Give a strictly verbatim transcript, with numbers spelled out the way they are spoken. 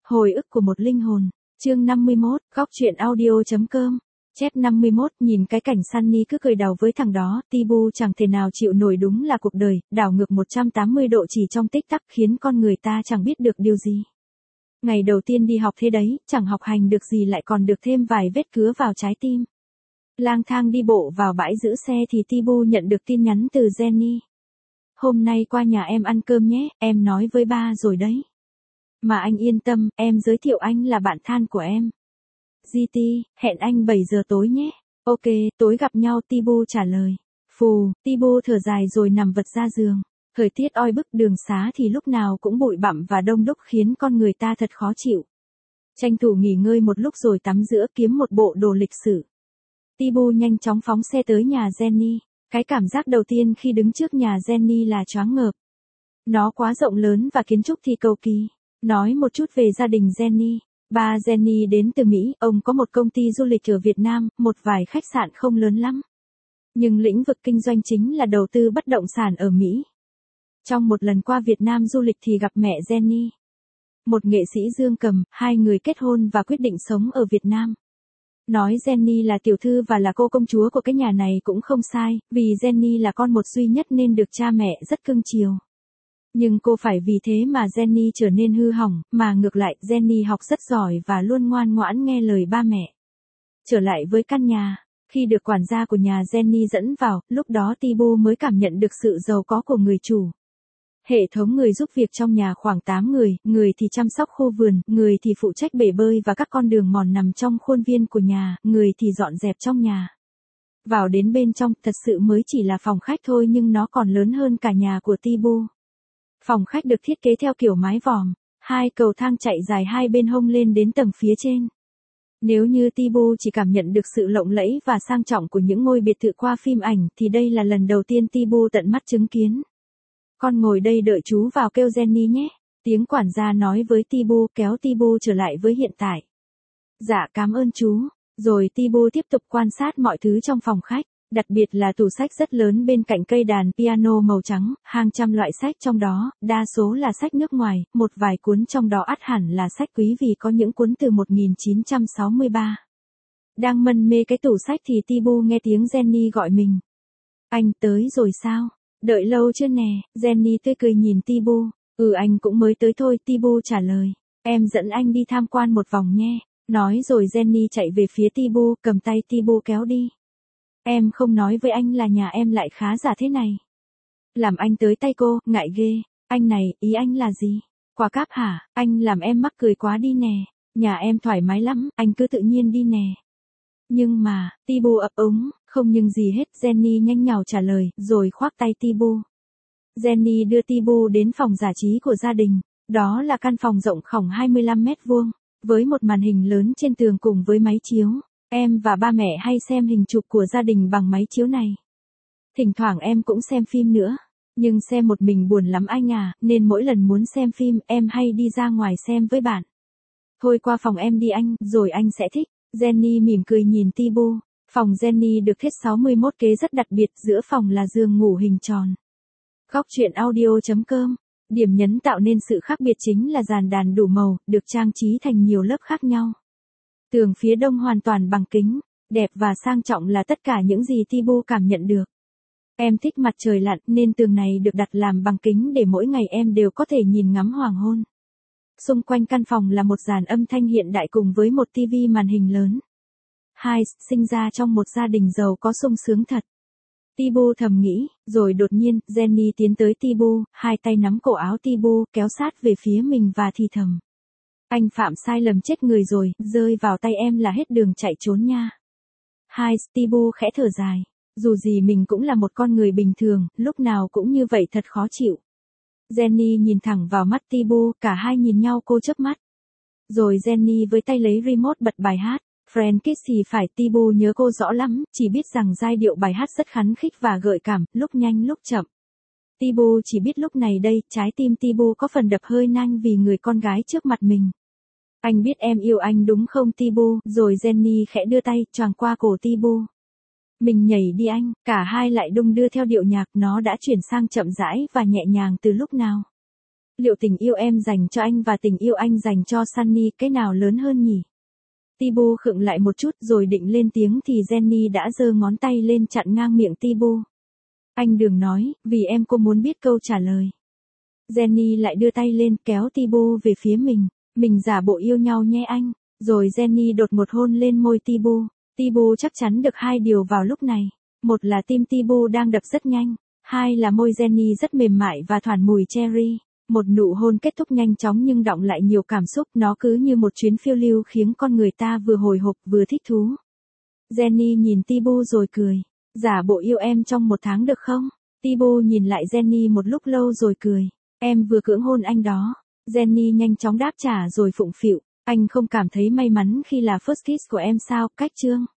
Hồi ức của một linh hồn. Chương năm mươi mốt, góc truyện audio.com. Chép năm mươi mốt, nhìn cái cảnh Sunny cứ cười đào với thằng đó, Tibu chẳng thể nào chịu nổi, đúng là cuộc đời, đảo ngược một trăm tám mươi độ chỉ trong tích tắc, khiến con người ta chẳng biết được điều gì. Ngày đầu tiên đi học thế đấy, chẳng học hành được gì lại còn được thêm vài vết cứa vào trái tim. Lang thang đi bộ vào bãi giữ xe thì Tibu nhận được tin nhắn từ Jenny. Hôm nay qua nhà em ăn cơm nhé, em nói với ba rồi đấy. Mà anh yên tâm, em giới thiệu anh là bạn thân của em. giê tê, hẹn anh bảy giờ tối nhé. Ok, tối gặp nhau, Tibu trả lời. Phù, Tibu thở dài rồi nằm vật ra giường. Thời tiết oi bức, đường xá thì lúc nào cũng bụi bặm và đông đúc khiến con người ta thật khó chịu. Tranh thủ nghỉ ngơi một lúc rồi tắm rửa kiếm một bộ đồ lịch sử. Tibu nhanh chóng phóng xe tới nhà Jenny. Cái cảm giác đầu tiên khi đứng trước nhà Jenny là choáng ngợp. Nó quá rộng lớn và kiến trúc thì cầu kỳ. Nói một chút về gia đình Jenny. Ba Jenny đến từ Mỹ, ông có một công ty du lịch ở Việt Nam, một vài khách sạn không lớn lắm. Nhưng lĩnh vực kinh doanh chính là đầu tư bất động sản ở Mỹ. Trong một lần qua Việt Nam du lịch thì gặp mẹ Jenny. Một nghệ sĩ dương cầm, hai người kết hôn và quyết định sống ở Việt Nam. Nói Jenny là tiểu thư và là cô công chúa của cái nhà này cũng không sai, vì Jenny là con một duy nhất nên được cha mẹ rất cưng chiều. Nhưng cô phải vì thế mà Jenny trở nên hư hỏng, mà ngược lại, Jenny học rất giỏi và luôn ngoan ngoãn nghe lời ba mẹ. Trở lại với căn nhà, khi được quản gia của nhà Jenny dẫn vào, lúc đó Tibu mới cảm nhận được sự giàu có của người chủ. Hệ thống người giúp việc trong nhà khoảng tám người, người thì chăm sóc khu vườn, người thì phụ trách bể bơi và các con đường mòn nằm trong khuôn viên của nhà, người thì dọn dẹp trong nhà. Vào đến bên trong, thật sự mới chỉ là phòng khách thôi nhưng nó còn lớn hơn cả nhà của Tibu. Phòng khách được thiết kế theo kiểu mái vòm, hai cầu thang chạy dài hai bên hông lên đến tầng phía trên. Nếu như Tibu chỉ cảm nhận được sự lộng lẫy và sang trọng của những ngôi biệt thự qua phim ảnh thì đây là lần đầu tiên Tibu tận mắt chứng kiến. Con ngồi đây đợi chú vào kêu Jenny nhé. Tiếng quản gia nói với Tibu, kéo Tibu trở lại với hiện tại. Dạ cảm ơn chú. Rồi Tibu tiếp tục quan sát mọi thứ trong phòng khách. Đặc biệt là tủ sách rất lớn bên cạnh cây đàn piano màu trắng, hàng trăm loại sách trong đó, đa số là sách nước ngoài, một vài cuốn trong đó ắt hẳn là sách quý vì có những cuốn từ một nghìn chín trăm sáu mươi ba. Đang mân mê cái tủ sách thì Tibu nghe tiếng Jenny gọi mình. Anh tới rồi sao? Đợi lâu chưa nè? Jenny tươi cười nhìn Tibu. Ừ anh cũng mới tới thôi, Tibu trả lời. Em dẫn anh đi tham quan một vòng nhé. Nói rồi Jenny chạy về phía Tibu, cầm tay Tibu kéo đi. Em không nói với anh là nhà em lại khá giả thế này. Làm anh tới tay cô, ngại ghê. Anh này, ý anh là gì? Quả cáp hả? Anh làm em mắc cười quá đi nè. Nhà em thoải mái lắm, anh cứ tự nhiên đi nè. Nhưng mà, Tibu ấp úng, không nhưng gì hết, Jenny nhanh nhảu trả lời, rồi khoác tay Tibu. Jenny đưa Tibu đến phòng giải trí của gia đình. Đó là căn phòng rộng khổng hai mươi lăm mét vuông, với một màn hình lớn trên tường cùng với máy chiếu. Em và ba mẹ hay xem hình chụp của gia đình bằng máy chiếu này. Thỉnh thoảng em cũng xem phim nữa. Nhưng xem một mình buồn lắm anh à, nên mỗi lần muốn xem phim em hay đi ra ngoài xem với bạn. Thôi qua phòng em đi anh, rồi anh sẽ thích. Jenny mỉm cười nhìn Tibu. Phòng Jenny được thiết sáu mươi mốt kế rất đặc biệt, giữa phòng là giường ngủ hình tròn. Góc truyện audio.com. Điểm nhấn tạo nên sự khác biệt chính là dàn đàn đủ màu, được trang trí thành nhiều lớp khác nhau. Tường phía đông hoàn toàn bằng kính, đẹp và sang trọng là tất cả những gì Tibu cảm nhận được. Em thích mặt trời lặn nên tường này được đặt làm bằng kính để mỗi ngày em đều có thể nhìn ngắm hoàng hôn. Xung quanh căn phòng là một dàn âm thanh hiện đại cùng với một tivi màn hình lớn. Hai, sinh ra trong một gia đình giàu có sung sướng thật. Tibu thầm nghĩ, rồi đột nhiên, Jenny tiến tới Tibu, hai tay nắm cổ áo Tibu, kéo sát về phía mình và thì thầm. Anh phạm sai lầm chết người rồi, rơi vào tay em là hết đường chạy trốn nha. Hai, Tibu khẽ thở dài. Dù gì mình cũng là một con người bình thường, lúc nào cũng như vậy thật khó chịu. Jenny nhìn thẳng vào mắt Tibu, cả hai nhìn nhau cô chớp mắt. Rồi Jenny với tay lấy remote bật bài hát. Friend Kiss thì phải, Tibu nhớ cô rõ lắm, chỉ biết rằng giai điệu bài hát rất khắn khích và gợi cảm, lúc nhanh lúc chậm. Tibu chỉ biết lúc này đây, trái tim Tibu có phần đập hơi nhanh vì người con gái trước mặt mình. Anh biết em yêu anh đúng không Tibu? Rồi Jenny khẽ đưa tay, choàng qua cổ Tibu. Mình nhảy đi anh, cả hai lại đung đưa theo điệu nhạc, nó đã chuyển sang chậm rãi và nhẹ nhàng từ lúc nào. Liệu tình yêu em dành cho anh và tình yêu anh dành cho Sunny cái nào lớn hơn nhỉ? Tibu khựng lại một chút rồi định lên tiếng thì Jenny đã giơ ngón tay lên chặn ngang miệng Tibu. Anh đừng nói, vì em cô muốn biết câu trả lời. Jenny lại đưa tay lên kéo Tibu về phía mình. Mình giả bộ yêu nhau nhé anh. Rồi Jenny đột một hôn lên môi Tibu. Tibu chắc chắn được hai điều vào lúc này. Một là tim Tibu đang đập rất nhanh. Hai là môi Jenny rất mềm mại và thoảng mùi cherry. Một nụ hôn kết thúc nhanh chóng nhưng đọng lại nhiều cảm xúc. Nó cứ như một chuyến phiêu lưu khiến con người ta vừa hồi hộp vừa thích thú. Jenny nhìn Tibu rồi cười. Giả bộ yêu em trong một tháng được không? Tibu nhìn lại Jenny một lúc lâu rồi cười. Em vừa cưỡng hôn anh đó. Jenny nhanh chóng đáp trả rồi phụng phịu. Anh không cảm thấy may mắn khi là first kiss của em sao, cách chương.